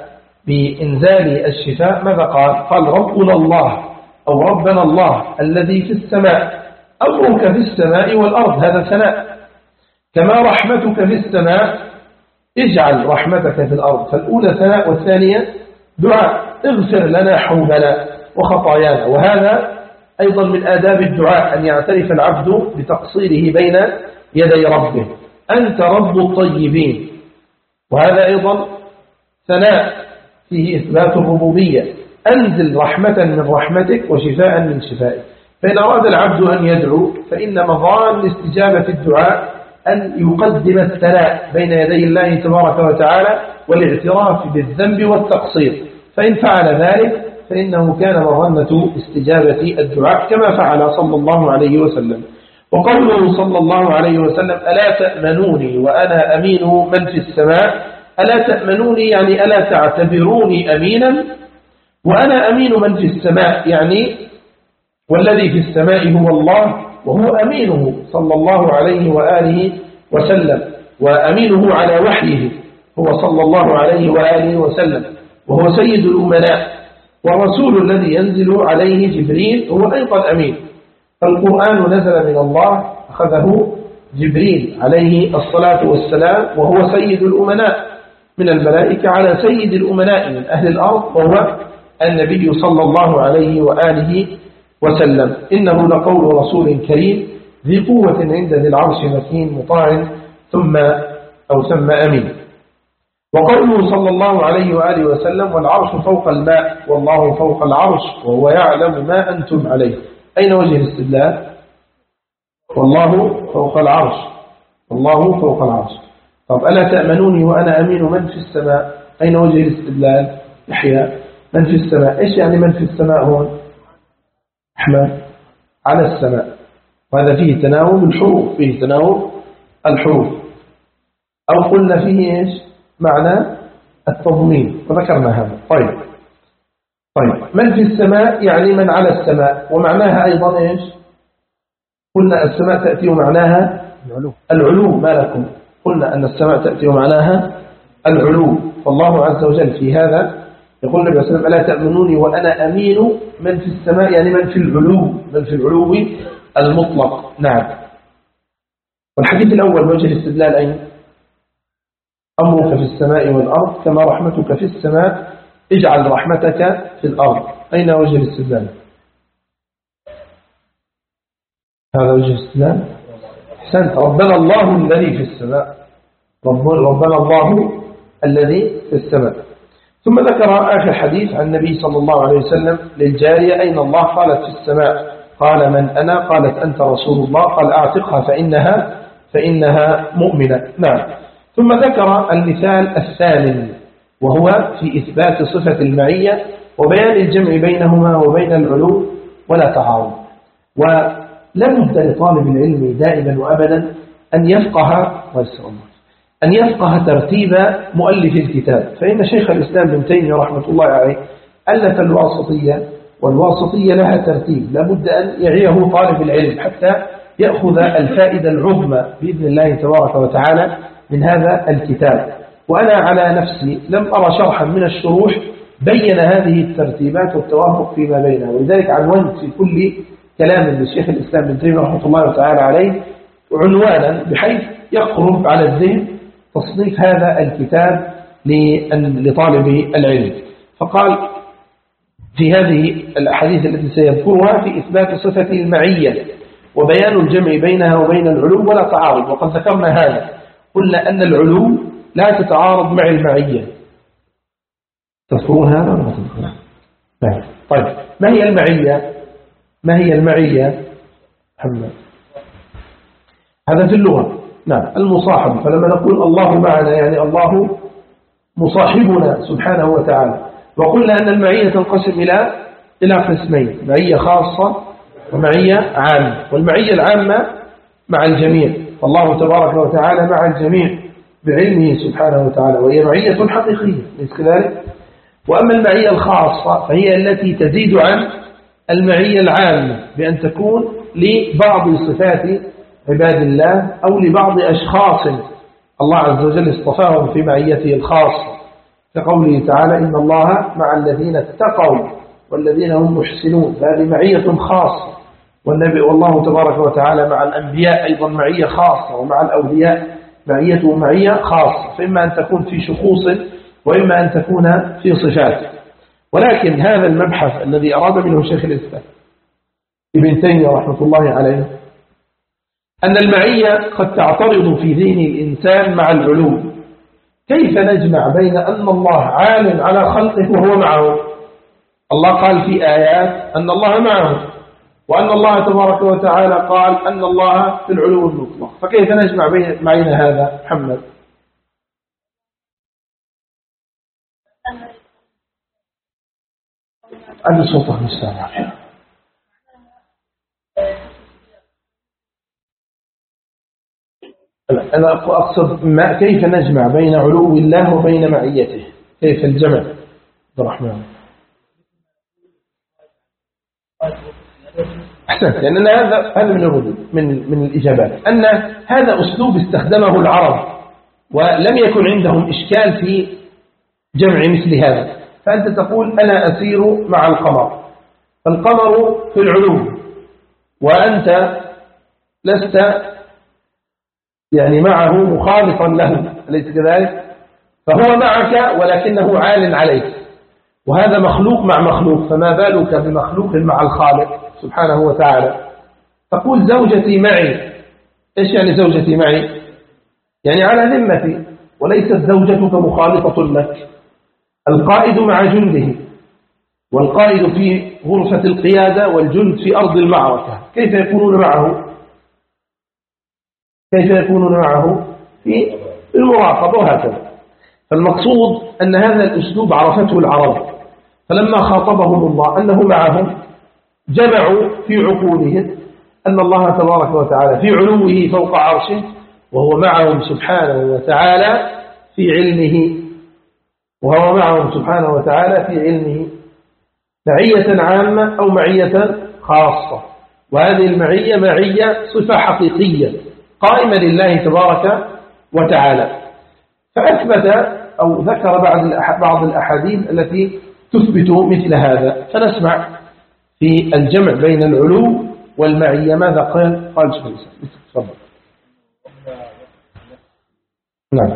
A: بإنزال الشفاء ماذا قال؟ قال ربنا الله أو ربنا الله الذي في السماء أمرك في السماء والأرض، هذا ثناء، كما رحمتك في السماء اجعل رحمتك في الأرض. فالأولى ثناء والثانية دعاء، اغفر لنا حوبنا وخطايانا. وهذا أيضا من آداب الدعاء أن يعترف العبد بتقصيره بين يدي ربه، أنت رب الطيبين، وهذا أيضا ثناء فيه إثبات الربوبية، أنزل رحمة من رحمتك وشفاء من شفائك. فإن أراد العبد أن يدعو فإن مظان استجابة الدعاء أن يقدم الثناء بين يدي الله تبارك وتعالى والاعتراف بالذنب والتقصير، فإن فعل ذلك فإنه كان مظنة استجابة الدعاء كما فعل صلى الله عليه وسلم. وقوله صلى الله عليه وسلم ألا تأمنوني وأنا أمين من في السماء، ألا تأمنوني يعني ألا تعتبروني أمينا وأنا أمين من في السماء، يعني والذي في السماء هو الله وهو أمينه صلى الله عليه وآله وسلم، وأمينه على وحيه هو صلى الله عليه وآله وسلم، وهو سيد الأمناء، والرسول الذي ينزل عليه جبريل هو أيضا أمين. فالقرآن نزل من الله أخذه جبريل عليه الصلاة والسلام، وهو سيد الأمناء من الملائكة على سيد الأمناء من أهل الأرض وهو النبي صلى الله عليه وآله وسلم. إنه لقول رسول كريم ذي قوة عند ذي العرش مكين مطاع ثم أمين. وقوله صلى الله عليه وآله وسلم والعرش فوق الماء والله فوق العرش وهو يعلم ما أنتم عليه. أين وجه الاستدلال؟ والله فوق العرش. الله فوق العرش. طب ألا تأمنوني وأنا أمين من في السماء؟ أين وجه الاستدلال؟ يحيى من في السماء. إيش يعني من في السماء هون؟ أحمد على السماء، وهذا فيه تناوب الحروف، فيه تناوب الحروف، أو قلنا فيه إيش معنى التضمين وذكرنا هذا. طيب من في السماء يعني من على السماء، ومعناها أيضا إيش؟ قلنا السماء تأتي ومعناها العلو. ما لكم؟ قلنا أن السماء تأتي ومعناها العلو. فالله عز وجل في هذا يقول النبي صلى الله عليه وسلم ألا تأمنوني وأنا أمين من في السماء، يعني من في العلو، من في العلو المطلق. نعم. والحديث الأول وجه الاستدلال أين؟ أمرك في السماء والأرض كما رحمتك في السماء اجعل رحمتك في الأرض. أين وجه الاستدلال؟ هذا وجه الاستدلال. أحسنت. ربنا الله الذي في السماء، ربنا الله الذي في السماء. ثم ذكر آخر حديث عن النبي صلى الله عليه وسلم للجارية أين الله؟ قالت في السماء. قال من أنا؟ قالت أنت رسول الله. قال أعتقها فإنها مؤمنة. نعم. ثم ذكر المثال الثامن وهو في إثبات صفة المعية وبيان الجمع بينهما وبين العلو ولا تعارض. ولا بد لطالب العلم دائما وأبدا أن يفقه ترتيب مؤلف الكتاب. فإن شيخ الإسلام ابن تيمية رحمة الله عليه ألف الواسطية، والواسطية لها ترتيب لا بد أن يعيه طالب العلم حتى يأخذ الفائدة العظمى بإذن الله تبارك وتعالى من هذا الكتاب. وأنا على نفسي لم أرى شرحا من الشروح بين هذه الترتيبات والتوافق فيما بينها، ولذلك عنونت في كل كلام للشيخ الإسلام ابن تيمية رحمة الله تعالى عليه عنوانا بحيث يقرب على الذهن تصنيف هذا الكتاب لطالب العلم. فقال في هذه الأحاديث التي سيذكرها في إثبات صفة المعية وبيان الجمع بينها وبين العلو ولا تعارض. وقد ذكرنا هذا، قلنا أن العلو لا تتعارض مع المعية. تذكرون هذا ولا تذكرون؟ طيب ما هي المعية؟ ما هي المعية محمد؟ هذا في اللغة. نعم المصاحب. فلما نقول الله معنا يعني الله مصاحبنا سبحانه وتعالى. وقلنا أن المعية تنقسم إلى قسمين، معية خاصة ومعية عامة. والمعية العامة مع الجميع، فالله تبارك وتعالى مع الجميع بعلمه سبحانه وتعالى، وهي معية حقيقية ليس كذلك. وأما المعية الخاصة فهي التي تزيد عن المعية العامة بأن تكون لبعض صفات عباد الله أو لبعض أشخاص الله عز وجل اصطفاهم في معيته الخاصة، كقوله تعالى إن الله مع الذين اتقوا والذين هم محسنون. هذه معية خاصة. والنبي والله تبارك وتعالى مع الأنبياء أيضا معية خاصة، ومع الأولياء معيته معية خاصة، فإما أن تكون في شخوص وإما أن تكون في صفات. ولكن هذا المبحث الذي أراد منه شيخ الإسلام ابن تيمية رحمة الله عليه أن المعية قد تعترض في ذهن الإنسان مع العلو. كيف نجمع بين أن الله عال على خلقه وهو معه؟ الله قال في آيات أن الله معه، وأن الله تبارك وتعالى قال أن الله في العلو المطلق. فكيف نجمع بين هذا محمد؟ أن صوته مستمع. أنا أقصد كيف نجمع بين علو الله وبين معيته؟ كيف الجمع؟ عبد الرحمن أحسنت. لأن هذا من الردود من الإجابات أن هذا أسلوب استخدمه العرب ولم يكن عندهم إشكال في جمع مثل هذا. فأنت تقول أنا أسير مع القمر، فالقمر في العلو وأنت لست يعني معه مخالطا له، أليس كذلك؟ فهو معك ولكنه عال عليك، وهذا مخلوق مع مخلوق، فما بالك بمخلوق مع الخالق سبحانه وتعالى. تقول زوجتي معي. إيش يعني زوجتي معي؟ يعني على ذمتي، وليست زوجتك مخالطة لك. القائد مع جنده، والقائد في غرفة القيادة والجند في أرض المعركة، كيف يكونون معه؟ كيف يكونون معه في المراقبة وهكذا. فالمقصود أن هذا الأسلوب عرفته العرب، فلما خاطبهم الله أنه معهم جمعوا في عقولهم أن الله تبارك وتعالى في علوه فوق عرشه، وهو معهم سبحانه وتعالى في علمه، وهو معهم سبحانه وتعالى في علمه معية عامة أو معية خاصة. وهذه المعية معية صفة حقيقية قائمة لله تبارك وتعالى. فأثبت أو ذكر بعض الأحاديث التي تثبت مثل هذا، فنسمع في الجمع بين العلو والمعية ماذا قال شيخ الإسلام. تفضل. نعم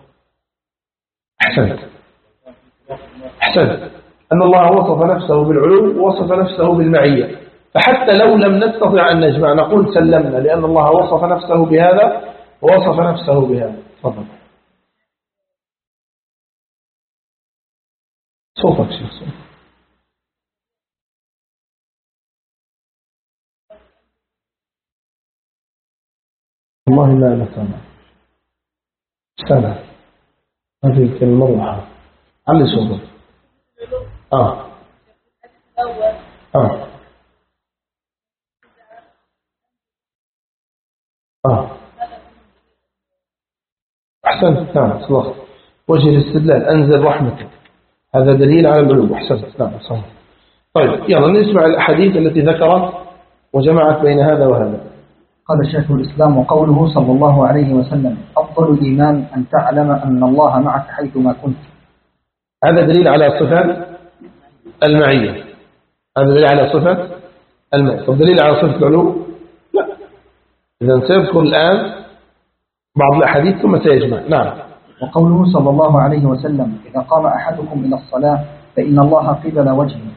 A: أحسنت أن الله وصف نفسه بالعلو ووصف نفسه بالمعية، فحتى لو لم نستطع أن نجمع نقول سلمنا، لأن الله وصف نفسه بهذا ووصف نفسه بهذا. تفضل. صوتك شيخ صوتك. والله لا نسمع سنة هذه الكلمة واضحة. علي صوتك. أحسنت. نعم صلح وجه الاستدلال أنزل رحمته، هذا دليل على العلو. أحسنت. نعم صحيح. طيب يلا نسمع الأحاديث التي ذكرت وجمعت بين هذا وهذا.
B: قال شيخ الإسلام: وقوله صلى الله عليه وسلم: أفضل الإيمان أن تعلم أن الله معك حيثما كنت.
A: هذا دليل على صفة المعية. هذا دليل على صفة المعية. طب دليل على صفة العلو؟ لا. إذا سيذكر الآن بعض الأحاديث ثم سيجمع. نعم.
B: وقوله صلى الله عليه وسلم: إذا قام أحدكم إلى الصلاة فإن الله قبل وجهه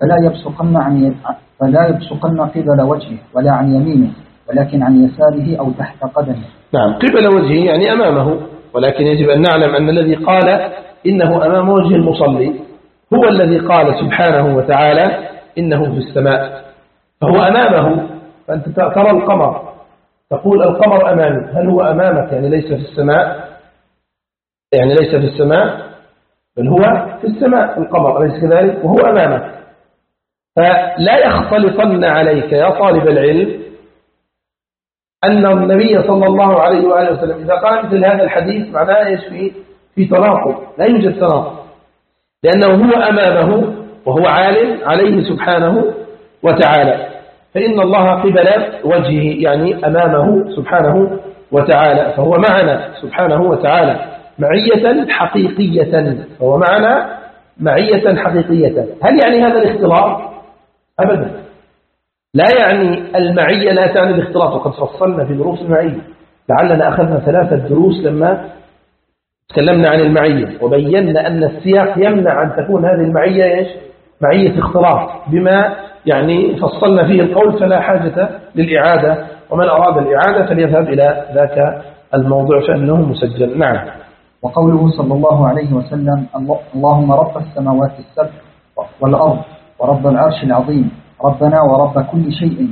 B: فلا يبصقن قبل وجهه ولا عن يمينه ولكن عن يساره أو تحت قدمه.
A: نعم قبل وجهه يعني أمامه، ولكن يجب أن نعلم أن الذي قال إنه أمام وجه المصلي هو الذي قال سبحانه وتعالى إنه في السماء، فهو أمامه. فأنت ترى القمر تقول القمر أمامي، هل هو أمامك يعني ليس في السماء؟ يعني ليس في السماء بل هو في السماء القمر، أليس كذلك؟ وهو أمامك. فلا يختلطن عليك يا طالب العلم أن النبي صلى الله عليه وآله وسلم إذا قال مثل هذا الحديث معناه إيش؟ في تناقض. لا يوجد تناقض، لأنه هو أمامه وهو عال عليه سبحانه وتعالى، فإن الله قبل وجهه يعني أمامه سبحانه وتعالى، فهو معنا سبحانه وتعالى معية حقيقية، فهو معنا معية حقيقية. هل يعني هذا الاختلاط؟ أبدا، لا يعني المعية لا تعني الاختلاط، وقد فصلنا في دروس المعية، لعلنا أخذنا 3 دروس لما تكلمنا عن المعية، وبينا أن السياق يمنع أن تكون هذه المعية إيش؟ معية اختلاط، بما يعني فصلنا فيه القول، فلا حاجة للإعادة، ومن أراد الإعادة فليذهب إلى ذاك الموضوع فإنه مسجل. نعم.
B: وقوله صلى الله عليه وسلم: اللهم رب السماوات السبع والأرض ورب العرش العظيم ربنا ورب كل شيء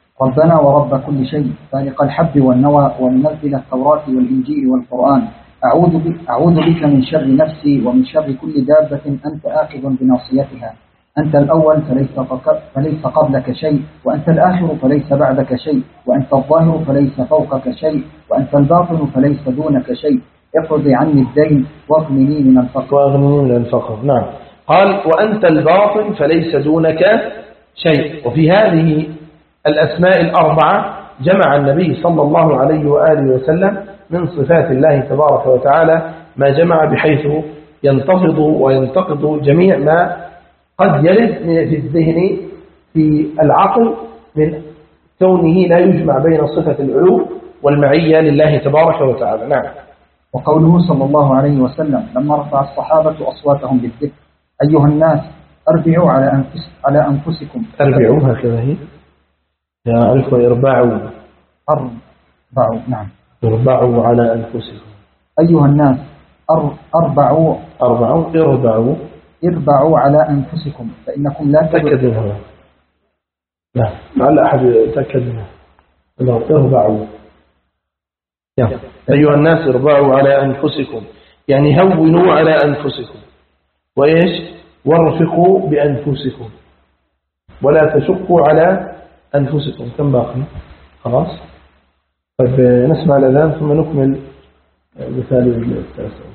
B: فالق الحب والنوى ومنزل التوراة والإنجيل والقرآن أعوذ بك من شر نفسي ومن شر كل دابة أنت آخذ بناصيتها، أنت الأول فليس قبلك شيء، وأنت الآخر فليس بعدك شيء، وأنت الظاهر فليس فوقك شيء، وأنت الباطن فليس دونك شيء، اقضي عني الدين واغنني من الفقر.
A: نعم. قال وأنت الباطن فليس دونك شيء. وفي هذه الأسماء الأربعة جمع النبي صلى الله عليه وآله وسلم من صفات الله تبارك وتعالى ما جمع، بحيث ينتفض وينتقض جميع ما قد يرد في الذهن في العقل من كونه لا يجمع بين صفة العلو والمعية لله تبارك وتعالى. نعم.
B: وقوله صلى الله عليه وسلم لما رفع الصحابة أصواتهم بالذكر: أيها الناس أربعوا على أنفسكم.
A: أربعوا هكذا هي يا ألف وإربعوا.
B: نعم.
A: اربعوا على أنفسكم.
B: أيها الناس أربعوا على أنفسكم فإنكم لا
A: تكذبون. لا لعل أحد يتأكد منها. اربعوا أيها الناس اربعوا على أنفسكم، يعني هونوا على أنفسكم، وإيش؟ وارفقوا بأنفسكم ولا تشقوا على أنفسكم. كم باقي؟ خلاص. طيب نسمع الأذان ثم نكمل مثال التاسع.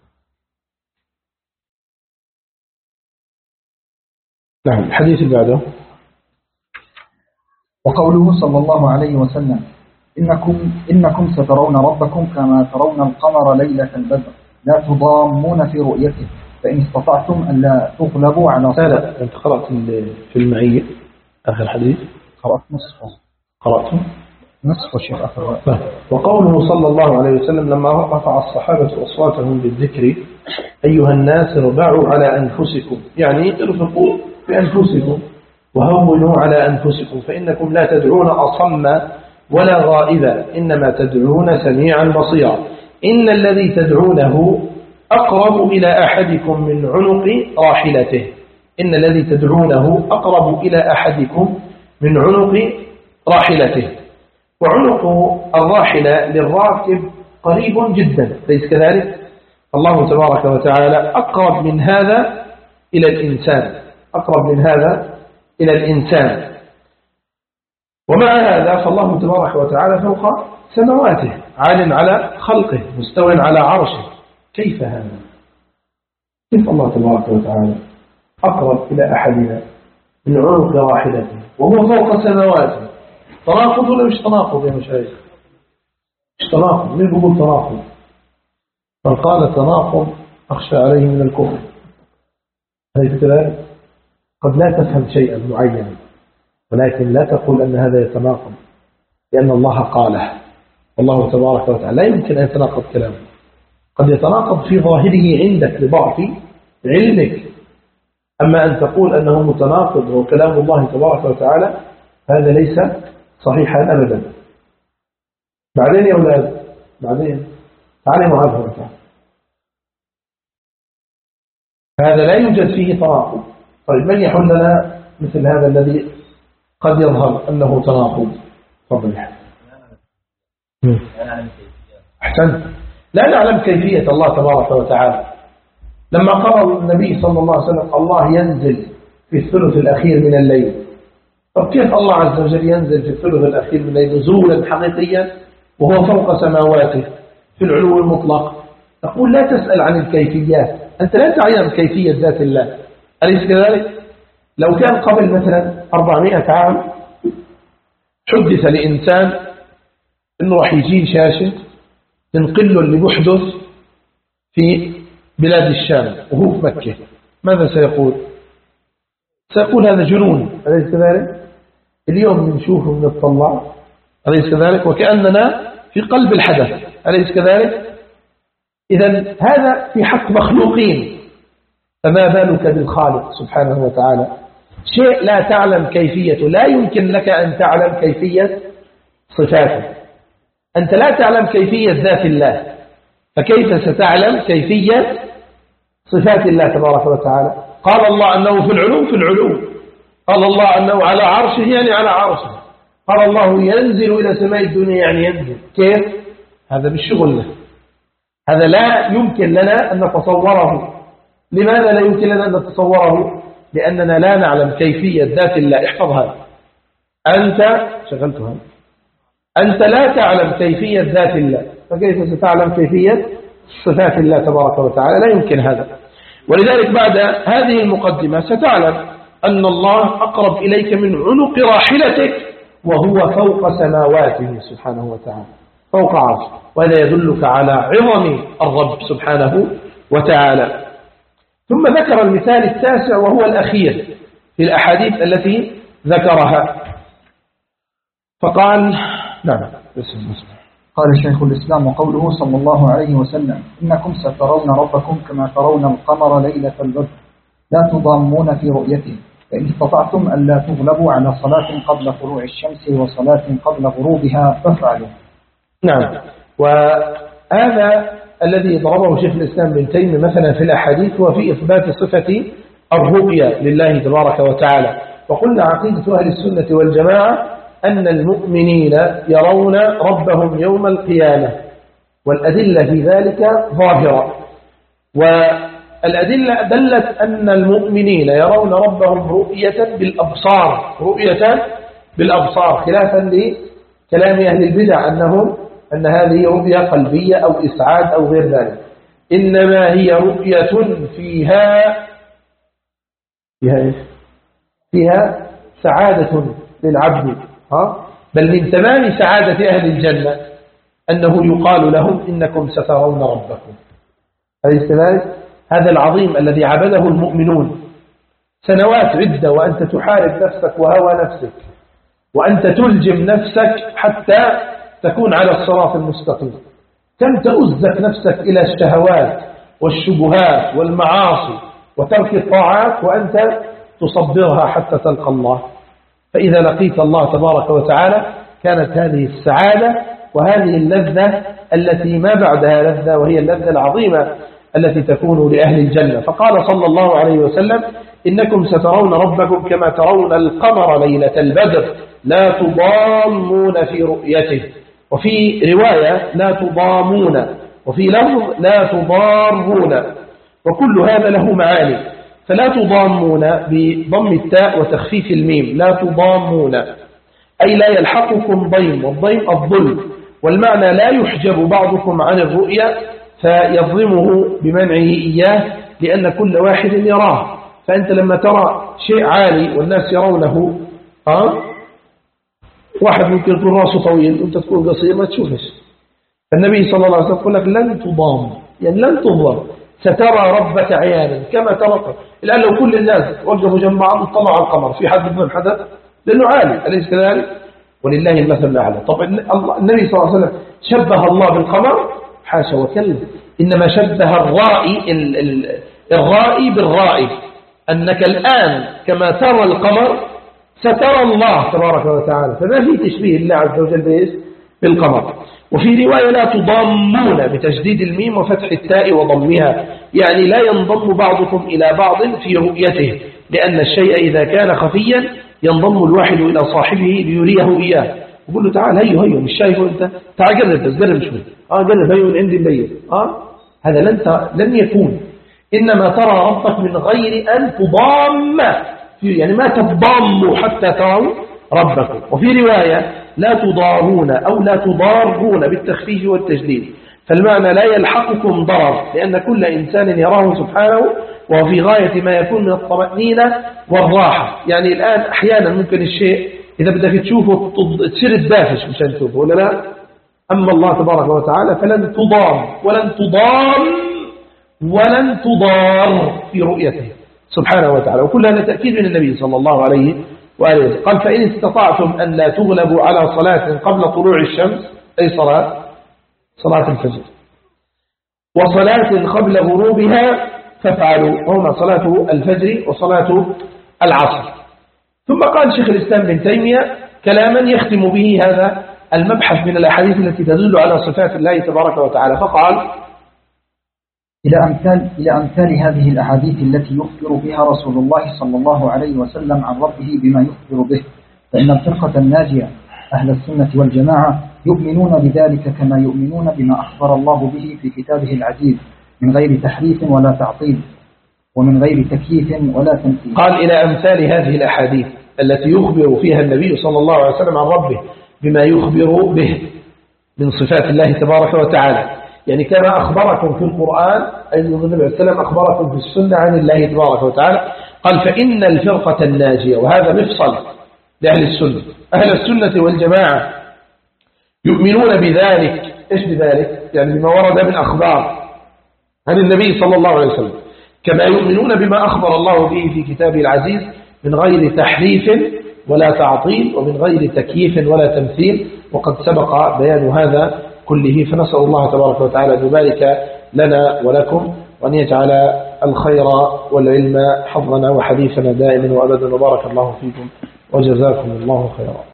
A: نعم. الحديث اللي بعده.
B: وقوله صلى الله عليه وسلم: إنكم سترون ربكم كما ترون القمر ليلة البدر لا تضامون في رؤيته فإن استطعتم أن لا تغلبوا على صلاة.
A: لا أنت قرأت في المعية آخر حديث.
B: قرأت نصفه.
A: قرأته
B: نصف الشيخ آخر.
A: وقوله صلى الله عليه وسلم لما رفع الصحابة أصواتهم بالذكر: أيها الناس اربعوا على أنفسكم، يعني ارفقوا بأنفسكم وهونوا على أنفسكم فإنكم لا تدعون أصم ولا غائبا إنما تدعون سميعا بصيرا. إن الذي تدعونه أقرب إلى أحدكم من عنق راحلته. إن الذي تدعونه أقرب إلى أحدكم من عنق راحلته. وعنق الراحلة للراكب قريب جدا، ليس كذلك؟ الله تبارك وتعالى أقرب من هذا إلى الإنسان، أقرب من هذا إلى الإنسان. ومع هذا فالله تبارك وتعالى فوق سماواته، عال على خلقه، مستوى على عرشه. كيف هذا؟ كيف الله تبارك وتعالى أقرب إلى أحدنا من عنق راحلته وهو فوق سماواته؟ تناقض ولا مش تناقض يا مشايخ؟ مش تناقض. مين بيقول تناقض؟ من قال تناقض أخشى عليه من الكفر. أليس كذلك؟ قد لا تفهم شيئا معينا ولكن لا تقول أن هذا يتناقض، لأن الله قاله. والله تبارك وتعالى لا يمكن أن يتناقض كلامه. قد يتناقض في ظاهره عندك لضعف علمك، أما أن تقول أنه متناقض وكلام الله تبارك وتعالى هذا ليس صحيحا أبدا. بعدين يا أولاد، بعدين تعالي معاذ هذا لا يوجد فيه تناقض. طيب من يحل لنا مثل هذا الذي قد يظهر أنه تناقض؟ تفضل. أحسنت. لا نعلم كيفية الله تبارك وتعالى. لما قال النبي صلى الله عليه وسلم الله ينزل في الثلث الأخير من الليل، طب كيف الله عز وجل ينزل في الثلث الأخير من الليل نزولا حقيقيا وهو فوق سماواته في العلو المطلق؟ نقول لا تسأل عن الكيفيات، أنت لا تعلم كيفية ذات الله، أليس كذلك؟ لو كان قبل مثلا 400 عام حدث لإنسان إنه راح يجيب شاشة تنقل له اللي بيحدث في بلاد الشام وهو في مكة، ماذا سيقول؟ سيقول هذا جنون، أليس كذلك؟ اليوم نشوفه من الطلع، أليس كذلك؟ وكأننا في قلب الحدث، أليس كذلك؟ إذن هذا في حق مخلوقين، فما بالك بالخالق سبحانه وتعالى؟ شيء لا تعلم كيفيته، لا يمكن لك أن تعلم كيفية صفاته. أنت لا تعلم كيفية ذات الله، فكيف ستعلم كيفية صفات الله تبارك وتعالى؟ قال الله أنه في العلو، في العلو. قال الله أنه على عرشه، يعني على عرشه. قال الله ينزل إلى سماء الدنيا، يعني ينزل. كيف؟ هذا بالشغل له، هذا لا يمكن لنا أن نتصوره. لماذا لا يمكن لنا أن نتصوره؟ لأننا لا نعلم كيفية ذات الله. احفظ هذا، أنت شغلتها، أنت لا تعلم كيفية ذات الله، فكيف ستعلم كيفية صفات الله تبارك وتعالى؟ لا يمكن هذا. ولذلك بعد هذه المقدمة ستعلم أن الله أقرب إليك من عنق راحلتك وهو فوق سماواته سبحانه وتعالى، فوق عرشه، وهذا يدلك على عظم الرب سبحانه وتعالى. ثم ذكر المثال التاسع وهو الأخير في الأحاديث التي ذكرها، فقال نعم
B: قال شيخ الإسلام: وقوله صلى الله عليه وسلم: إنكم سترون ربكم كما ترون القمر ليلة البدر لا تضامون في رؤيته فإن استطعتم أن لا تغلبوا على صلاة قبل طلوع الشمس وصلاة قبل غروبها فافعلوا.
A: نعم. وهذا الذي ضربه شيخ الإسلام ابن تيمية مثلا في الأحاديث هو في إثبات صفة الرؤية لله تبارك وتعالى. وقلنا عقيدة أهل السنة والجماعة أن المؤمنين يرون ربهم يوم القيامة والأدلة في ذلك ظاهرة. والأدلة دلت أن المؤمنين يرون ربهم رؤية بالأبصار خلافا لكلام أهل البدع أن هذه رؤية قلبية أو إسعاد أو غير ذلك، إنما هي رؤية فيها سعادة للعبد، بل من تمام سعادة أهل الجنة أنه يقال لهم إنكم سترون ربكم. هذا العظيم الذي عبده المؤمنون سنوات عدة وأنت تحارب نفسك وهوى نفسك، وأنت تلجم نفسك حتى تكون على الصراط المستقيم، كم تؤزك نفسك إلى الشهوات والشبهات والمعاصي وترك الطاعات وأنت تصبرها حتى تلقى الله. فإذا لقيت الله تبارك وتعالى كانت هذه السعادة وهذه اللذة التي ما بعدها لذة، وهي اللذة العظيمة التي تكون لأهل الجنة. فقال صلى الله عليه وسلم: إنكم سترون ربكم كما ترون القمر ليلة البدر لا تضامون في رؤيته، وفي رواية لا تضامون، وفي لفظ لا تضارون، وكل هذا له معاني. فلا تضامون بضم التاء وتخفيف الميم، لا تضامون أي لا يلحقكم ضيم، والضيم الظلم، والمعنى لا يحجب بعضكم عن الرؤية فيظلمه بمنعه إياه، لأن كل واحد يراه. فأنت لما ترى شيء عالي والناس يرونه، واحد ممكن يكون راسه طويل وانت تكون قصير ما تشوفش. فالنبي صلى الله عليه وسلم يقول لك لن تضام، يعني لن تضام، سترى ربك عيانا كما ترى. الآن لو كل الناس وقفوا جنب بعض اطلعوا على القمر، في حد يضمن حدث؟ لأنه عالي، أليس كذلك؟ ولله المثل الأعلى. طبعا النبي صلى الله عليه وسلم شبه الله بالقمر؟ حاشا وكلا، إنما شبه الرائي بالرائي، أنك الآن كما ترى القمر سترى الله تبارك وتعالى، فما في تشبيه الله عز وجل بالقمر. وفي رواية لا تضامون بتشديد الميم وفتح التاء وضمها، يعني لا ينضم بعضكم إلى بعض في رؤيته، لأن الشيء إذا كان خفيا ينضم الواحد إلى صاحبه ليريه إياه، يقول له تعال هيو مش شايفه أنت، تعال قرب بس قرب شوي، قرب هيو من عندي مبين، هذا لن يكون. إنما ترى ربك من غير أن تضام، يعني ما تضاموا حتى تروا ربكم. وفي رواية لا تضارون أو لا تضارون بالتخفيف والتجديد، فالمعنى لا يلحقكم ضرر، لأن كل إنسان يراه سبحانه وهو في غاية ما يكون من الطمأنينة والراحة. يعني الآن أحيانا ممكن الشيء إذا بدك تشوفه تصير الدافش مشان تشوفه ولا لا؟ أما الله تبارك وتعالى فلن تضام ولن تضار في رؤيته سبحانه وتعالى. وكل هذا تأكيد من النبي صلى الله عليه وآله وسلم. قال: فإن استطعتم أن لا تغلبوا على صلاة قبل طلوع الشمس، أي صلاة الفجر، وصلاة قبل غروبها فافعلوا، هما صلاة الفجر وصلاة العصر. ثم قال شيخ الإسلام بن تيمية كلاما يختم به هذا المبحث من الأحاديث التي تدل على صفات الله تبارك وتعالى، فقال:
B: إلى أمثال هذه الأحاديث التي يخبر بها رسول الله صلى الله عليه وسلم عن ربه بما يخبر به، فإن الفرقة الناجية أهل السنة والجماعة يؤمنون بذلك كما يؤمنون بما أخبر الله به في كتابه العزيز من غير تحريف ولا تعطيل، ومن غير تكييف ولا تمثيل.
A: قال: إلى أمثال هذه الأحاديث التي يخبر فيها النبي صلى الله عليه وسلم عن ربه بما يخبر به من صفات الله تبارك وتعالى، يعني كما أخبركم في القرآن، أي النبي عليه السلام أخبركم في السنة عن الله تبارك وتعالى. قال: فإن الفرقة الناجية، وهذا مفصل لأهل السنة، أهل السنة والجماعة يؤمنون بذلك. إيش بذلك؟ يعني بما ورد من أخبار عن النبي صلى الله عليه وسلم، كما يؤمنون بما أخبر الله به في كتابه العزيز من غير تحريف ولا تعطيل، ومن غير تكييف ولا تمثيل، وقد سبق بيان هذا كله. فنسأل الله تبارك وتعالى أن يبارك لنا ولكم، وأن يجعل الخير والعلم حظنا وحديثنا دائما وأبدا، وبارك الله فيكم وجزاكم الله خيرا.